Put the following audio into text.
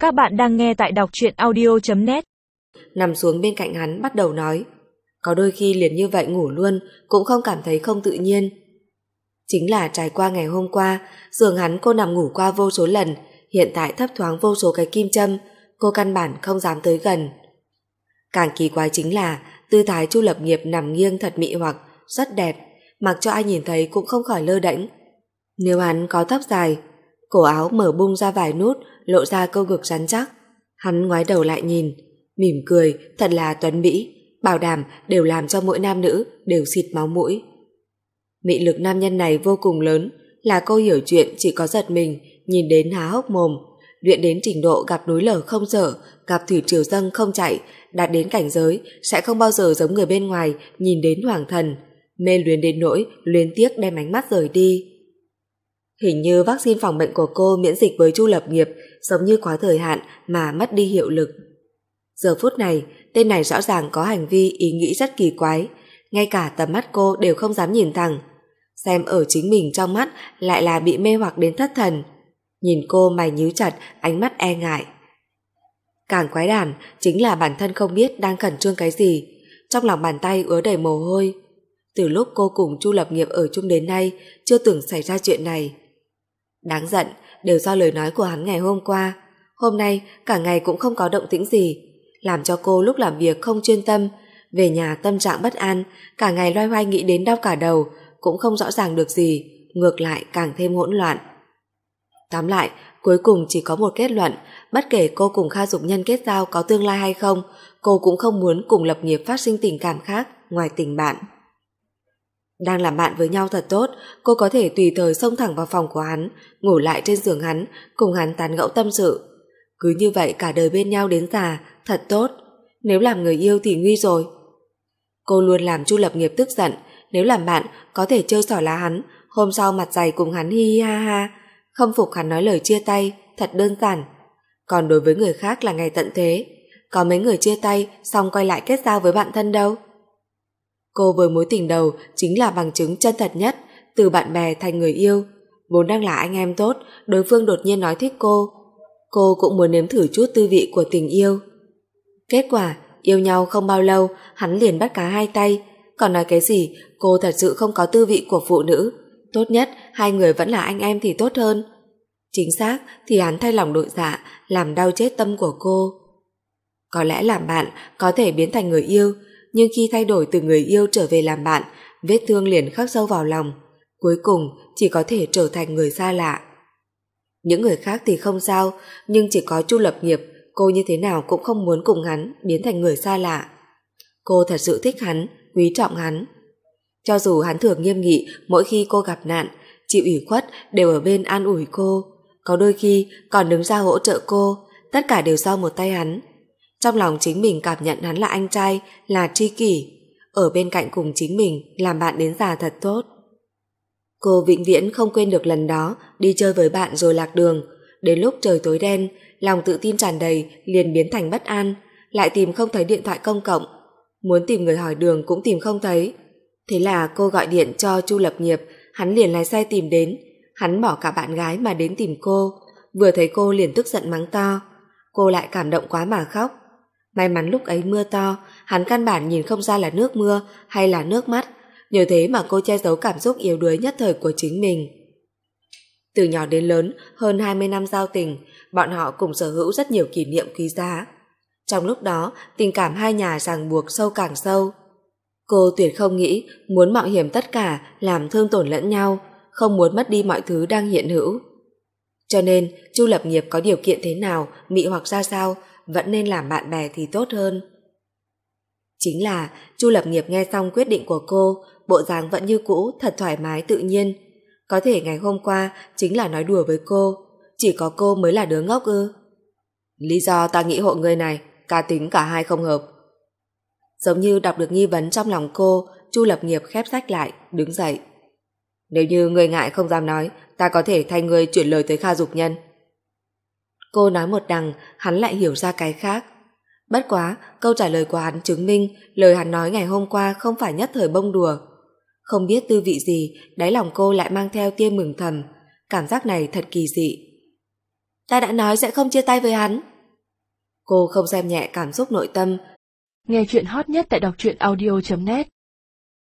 Các bạn đang nghe tại đọc truyện audio.net. Nằm xuống bên cạnh hắn bắt đầu nói. Có đôi khi liền như vậy ngủ luôn cũng không cảm thấy không tự nhiên. Chính là trải qua ngày hôm qua, giường hắn cô nằm ngủ qua vô số lần, hiện tại thấp thoáng vô số cái kim châm, cô căn bản không dám tới gần. Càng kỳ quái chính là tư thái Chu Lập Nghiệp nằm nghiêng thật mị hoặc, rất đẹp, mặc cho ai nhìn thấy cũng không khỏi lơ đễnh. Nếu hắn có tóc dài, cổ áo mở bung ra vài nút, lộ ra cơ ngực rắn chắc. Hắn ngoái đầu lại nhìn, mỉm cười, thật là tuấn mỹ, bảo đảm đều làm cho mỗi nam nữ đều xịt máu mũi. Mị lực nam nhân này vô cùng lớn, là cô hiểu chuyện chỉ có giật mình, nhìn đến há hốc mồm, luyện đến trình độ gặp núi lở không dở, gặp thủy triều dâng không chạy, đạt đến cảnh giới sẽ không bao giờ giống người bên ngoài nhìn đến hoàng thần, mê luyến đến nỗi luyến tiếc đem ánh mắt rời đi. Hình như vaccine phòng bệnh của cô miễn dịch với Chu Lập Nghiệp giống như quá thời hạn mà mất đi hiệu lực. Giờ phút này, tên này rõ ràng có hành vi ý nghĩ rất kỳ quái, ngay cả tầm mắt cô đều không dám nhìn thẳng. Xem ở chính mình trong mắt lại là bị mê hoặc đến thất thần. Nhìn cô mày nhíu chặt, ánh mắt e ngại. Càng quái đản chính là bản thân không biết đang khẩn trương cái gì, trong lòng bàn tay ứa đầy mồ hôi. Từ lúc cô cùng Chu Lập Nghiệp ở chung đến nay, chưa từng xảy ra chuyện này. Đáng giận, đều do lời nói của hắn ngày hôm qua. Hôm nay cả ngày cũng không có động tĩnh gì, làm cho cô lúc làm việc không chuyên tâm, về nhà tâm trạng bất an, cả ngày loay hoay nghĩ đến đau cả đầu, cũng không rõ ràng được gì, ngược lại càng thêm hỗn loạn. Tóm lại, cuối cùng chỉ có một kết luận, bất kể cô cùng Kha Dục Nhân kết giao có tương lai hay không, cô cũng không muốn cùng Lập Nghiệp phát sinh tình cảm khác ngoài tình bạn. Đang làm bạn với nhau thật tốt, cô có thể tùy thời xông thẳng vào phòng của hắn, ngủ lại trên giường hắn, cùng hắn tán gẫu tâm sự. Cứ như vậy cả đời bên nhau đến già, thật tốt. Nếu làm người yêu thì nguy rồi. Cô luôn làm Chu Lập Nghiệp tức giận, nếu làm bạn có thể chơi xỏ lá hắn, hôm sau mặt dày cùng hắn hi hi ha ha, không phục hắn nói lời chia tay, thật đơn giản. Còn đối với người khác là ngày tận thế, có mấy người chia tay xong quay lại kết giao với bạn thân đâu. Cô với mối tình đầu chính là bằng chứng chân thật nhất, từ bạn bè thành người yêu. Vốn đang là anh em tốt, đối phương đột nhiên nói thích cô cũng muốn nếm thử chút tư vị của tình yêu. Kết quả, yêu nhau không bao lâu, hắn liền bắt cá hai tay, còn nói cái gì cô thật sự không có tư vị của phụ nữ, tốt nhất hai người vẫn là anh em thì tốt hơn. Chính xác thì hắn thay lòng đổi dạ, làm đau chết tâm của cô. Có lẽ làm bạn có thể biến thành người yêu, nhưng khi thay đổi từ người yêu trở về làm bạn, vết thương liền khắc sâu vào lòng, cuối cùng chỉ có thể trở thành người xa lạ. Những người khác thì không sao, nhưng chỉ có Chu Lập Nghiệp, cô như thế nào cũng không muốn cùng hắn biến thành người xa lạ. Cô thật sự thích hắn, quý trọng hắn. Cho dù hắn thường nghiêm nghị, mỗi khi cô gặp nạn, chịu ủy khuất đều ở bên an ủi cô, có đôi khi còn đứng ra hỗ trợ cô, tất cả đều do một tay hắn. Trong lòng chính mình cảm nhận hắn là anh trai, là tri kỷ, ở bên cạnh cùng chính mình làm bạn đến già thật tốt. Cô vĩnh viễn không quên được lần đó đi chơi với bạn rồi lạc đường, đến lúc trời tối đen, lòng tự tin tràn đầy liền biến thành bất an, lại tìm không thấy điện thoại công cộng, muốn tìm người hỏi đường cũng tìm không thấy. Thế là cô gọi điện cho Chu Lập Nghiệp, hắn liền lái xe tìm đến, hắn bỏ cả bạn gái mà đến tìm cô, vừa thấy cô liền tức giận mắng to, cô lại cảm động quá mà khóc. May mắn lúc ấy mưa to, hắn căn bản nhìn không ra là nước mưa hay là nước mắt, nhờ thế mà cô che giấu cảm xúc yếu đuối nhất thời của chính mình. Từ nhỏ đến lớn, hơn 20 năm giao tình, bọn họ cùng sở hữu rất nhiều kỷ niệm quý giá. Trong lúc đó, tình cảm hai nhà ràng buộc sâu càng sâu. Cô tuyệt không nghĩ muốn mạo hiểm tất cả làm thương tổn lẫn nhau, không muốn mất đi mọi thứ đang hiện hữu. Cho nên, Chu Lập Nghiệp có điều kiện thế nào, mị hoặc ra sao, vẫn nên làm bạn bè thì tốt hơn. Chính là Chu Lập Nghiệp nghe xong quyết định của cô, bộ dáng vẫn như cũ, thật thoải mái tự nhiên. Có thể ngày hôm qua chính là nói đùa với cô, chỉ có cô mới là đứa ngốc ư? Lý do ta nghĩ hộ người này, cá tính cả hai không hợp. Giống như đọc được nghi vấn trong lòng cô, Chu Lập Nghiệp khép sách lại, đứng dậy. Nếu như người ngại không dám nói, ta có thể thay người chuyển lời tới Kha Dục Nhân. Cô nói một đằng, hắn lại hiểu ra cái khác. Bất quá, câu trả lời của hắn chứng minh lời hắn nói ngày hôm qua không phải nhất thời bông đùa. Không biết tư vị gì, đáy lòng cô lại mang theo tia mừng thầm, cảm giác này thật kỳ dị. Ta đã nói sẽ không chia tay với hắn. Cô không xem nhẹ cảm xúc nội tâm. Nghe chuyện hot nhất tại đọc truyện audio.net